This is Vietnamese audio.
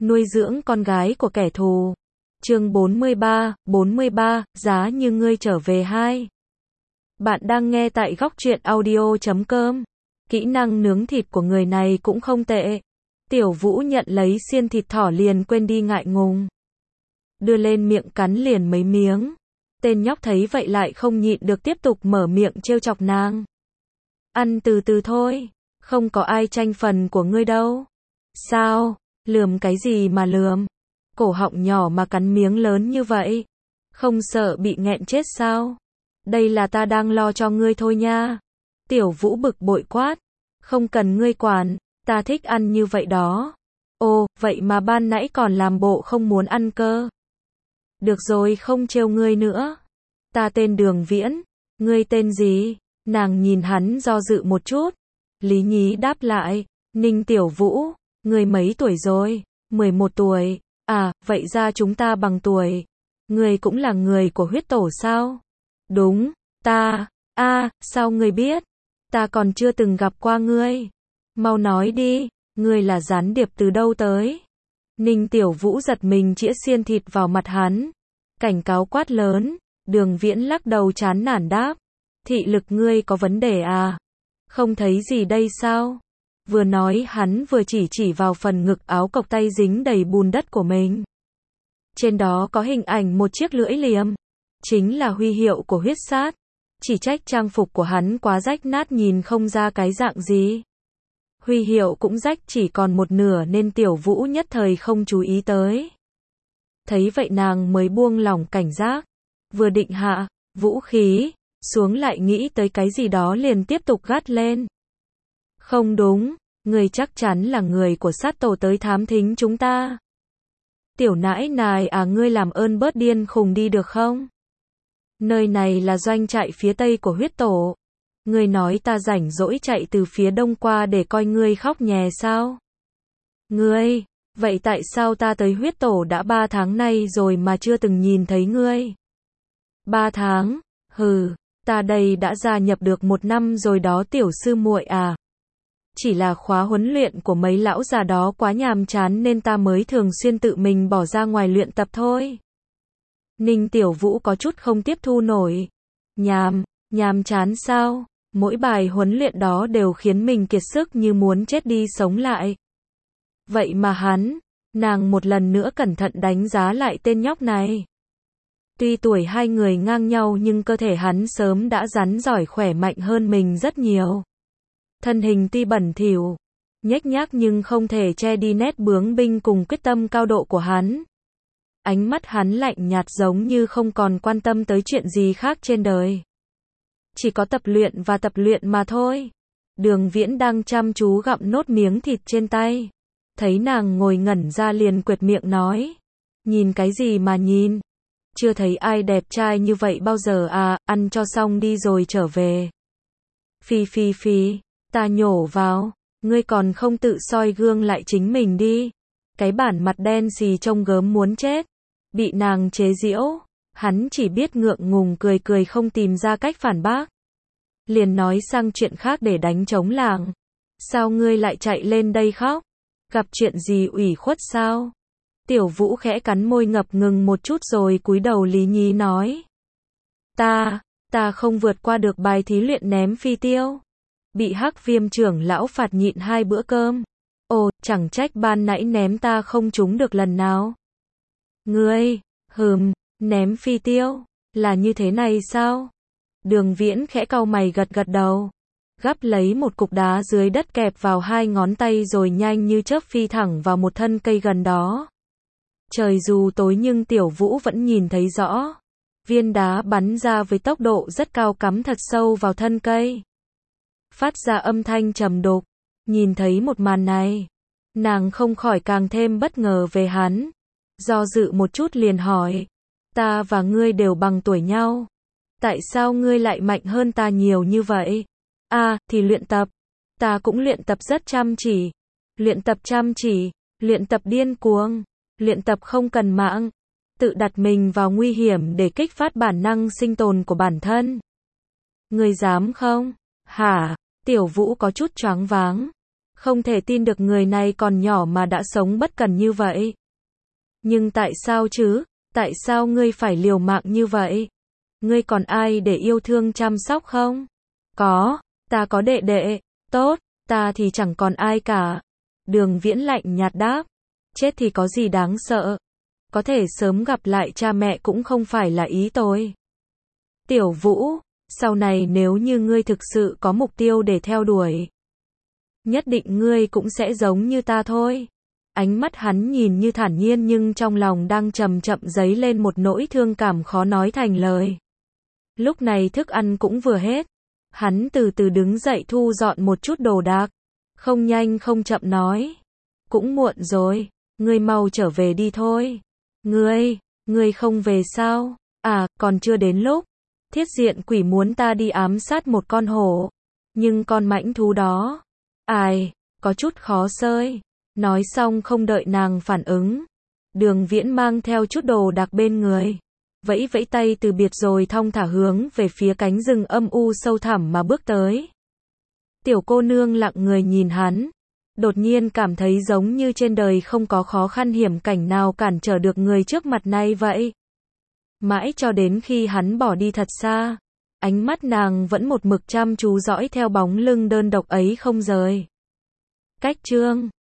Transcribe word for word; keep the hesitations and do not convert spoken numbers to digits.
nuôi dưỡng con gái của kẻ thù. Chương bốn mươi ba, bốn mươi ba, giá như ngươi trở về hai. Bạn đang nghe tại góc truyện audio chấm com. Kỹ năng nướng thịt của người này cũng không tệ. Tiểu Vũ nhận lấy xiên thịt thỏ liền quên đi ngại ngùng. Đưa lên miệng cắn liền mấy miếng. Tên nhóc thấy vậy lại không nhịn được tiếp tục mở miệng trêu chọc nàng. Ăn từ từ thôi, không có ai tranh phần của ngươi đâu. Sao, lườm cái gì mà lườm? Cổ họng nhỏ mà cắn miếng lớn như vậy. Không sợ bị nghẹn chết sao? Đây là ta đang lo cho ngươi thôi nha. Tiểu Vũ bực bội quát. Không cần ngươi quản, ta thích ăn như vậy đó. Ồ, vậy mà ban nãy còn làm bộ không muốn ăn cơ. Được rồi, không trêu ngươi nữa. Ta tên Đường Viễn. Ngươi tên gì? Nàng nhìn hắn do dự một chút. Lý Nhí đáp lại. Ninh Tiểu Vũ, ngươi mấy tuổi rồi? mười một tuổi. À, vậy ra chúng ta bằng tuổi. Ngươi cũng là người của huyết tổ sao? Đúng, ta. A, sao ngươi biết? Ta còn chưa từng gặp qua ngươi. Mau nói đi, ngươi là gián điệp từ đâu tới? Ninh Tiểu Vũ giật mình chĩa xiên thịt vào mặt hắn. Cảnh cáo quát lớn. Đường Viễn lắc đầu chán nản đáp. Thị lực ngươi có vấn đề à? Không thấy gì đây sao? Vừa nói hắn vừa chỉ chỉ vào phần ngực áo cộc tay dính đầy bùn đất của mình. Trên đó có hình ảnh một chiếc lưỡi liềm. Chính là huy hiệu của huyết sát. Chỉ trách trang phục của hắn quá rách nát nhìn không ra cái dạng gì. Huy hiệu cũng rách chỉ còn một nửa nên Tiểu Vũ nhất thời không chú ý tới. Thấy vậy nàng mới buông lỏng cảnh giác. Vừa định hạ vũ khí xuống lại nghĩ tới cái gì đó liền tiếp tục gắt lên. Không đúng, người chắc chắn là người của sát tổ tới thám thính chúng ta. Tiểu nãi nài à, ngươi làm ơn bớt điên khùng đi được không? Nơi này là doanh trại phía tây của huyết tổ. Ngươi nói ta rảnh rỗi chạy từ phía đông qua để coi ngươi khóc nhè sao? Ngươi, vậy tại sao ta tới huyết tổ đã ba tháng nay rồi mà chưa từng nhìn thấy ngươi? Ba tháng? Hừ, ta đây đã gia nhập được một năm rồi đó tiểu sư muội à. Chỉ là khóa huấn luyện của mấy lão già đó quá nhàm chán nên ta mới thường xuyên tự mình bỏ ra ngoài luyện tập thôi. Ninh Tiểu Vũ có chút không tiếp thu nổi. Nhàm, nhàm chán sao? Mỗi bài huấn luyện đó đều khiến mình kiệt sức như muốn chết đi sống lại. Vậy mà hắn, nàng một lần nữa cẩn thận đánh giá lại tên nhóc này. Tuy tuổi hai người ngang nhau nhưng cơ thể hắn sớm đã rắn giỏi khỏe mạnh hơn mình rất nhiều. Thân hình tuy bẩn thỉu, nhếch nhác nhưng không thể che đi nét bướng binh cùng quyết tâm cao độ của hắn. Ánh mắt hắn lạnh nhạt giống như không còn quan tâm tới chuyện gì khác trên đời. Chỉ có tập luyện và tập luyện mà thôi. Đường Viễn đang chăm chú gặm nốt miếng thịt trên tay. Thấy nàng ngồi ngẩn ra liền quệt miệng nói. Nhìn cái gì mà nhìn? Chưa thấy ai đẹp trai như vậy bao giờ à, ăn cho xong đi rồi trở về. Phi phi phi, ta nhổ vào, ngươi còn không tự soi gương lại chính mình đi. Cái bản mặt đen xì trông gớm muốn chết. Bị nàng chế giễu, hắn chỉ biết ngượng ngùng cười cười không tìm ra cách phản bác. Liền nói sang chuyện khác để đánh trống làng. Sao ngươi lại chạy lên đây khóc? Gặp chuyện gì ủy khuất sao? Tiểu Vũ khẽ cắn môi ngập ngừng một chút rồi cúi đầu Lý Nhí nói. Ta, ta không vượt qua được bài thí luyện ném phi tiêu. Bị Hắc Viêm trưởng lão phạt nhịn hai bữa cơm. Ồ, chẳng trách ban nãy ném ta không trúng được lần nào. Ngươi, hừm, ném phi tiêu, là như thế này sao? Đường Viễn khẽ cau mày gật gật đầu. Gắp lấy một cục đá dưới đất kẹp vào hai ngón tay rồi nhanh như chớp phi thẳng vào một thân cây gần đó. Trời dù tối nhưng Tiểu Vũ vẫn nhìn thấy rõ. Viên đá bắn ra với tốc độ rất cao cắm thật sâu vào thân cây. Phát ra âm thanh trầm đục. Nhìn thấy một màn này, nàng không khỏi càng thêm bất ngờ về hắn. Do dự một chút liền hỏi. Ta và ngươi đều bằng tuổi nhau. Tại sao ngươi lại mạnh hơn ta nhiều như vậy? À, thì luyện tập. Ta cũng luyện tập rất chăm chỉ. Luyện tập chăm chỉ, luyện tập điên cuồng, luyện tập không cần mãng. Tự đặt mình vào nguy hiểm để kích phát bản năng sinh tồn của bản thân. Ngươi dám không? Hả? Tiểu Vũ có chút choáng váng. Không thể tin được người này còn nhỏ mà đã sống bất cần như vậy. Nhưng tại sao chứ? Tại sao ngươi phải liều mạng như vậy? Ngươi còn ai để yêu thương chăm sóc không? Có, ta có đệ đệ. Tốt, ta thì chẳng còn ai cả. Đường Viễn lạnh nhạt đáp. Chết thì có gì đáng sợ? Có thể sớm gặp lại cha mẹ cũng không phải là ý tôi. Tiểu Vũ, sau này nếu như ngươi thực sự có mục tiêu để theo đuổi, nhất định ngươi cũng sẽ giống như ta thôi. Ánh mắt hắn nhìn như thản nhiên nhưng trong lòng đang chậm chậm dấy lên một nỗi thương cảm khó nói thành lời. Lúc này thức ăn cũng vừa hết. Hắn từ từ đứng dậy thu dọn một chút đồ đạc. Không nhanh không chậm nói. Cũng muộn rồi, ngươi mau trở về đi thôi. Ngươi, ngươi không về sao? À, còn chưa đến lúc. Thiết diện quỷ muốn ta đi ám sát một con hổ. Nhưng con mãnh thú đó, ai, có chút khó xơi. Nói xong không đợi nàng phản ứng. Đường Viễn mang theo chút đồ đạc bên người. Vẫy vẫy tay từ biệt rồi thong thả hướng về phía cánh rừng âm u sâu thẳm mà bước tới. Tiểu cô nương lặng người nhìn hắn. Đột nhiên cảm thấy giống như trên đời không có khó khăn hiểm cảnh nào cản trở được người trước mặt này vậy. Mãi cho đến khi hắn bỏ đi thật xa, ánh mắt nàng vẫn một mực chăm chú dõi theo bóng lưng đơn độc ấy không rời. Cách chương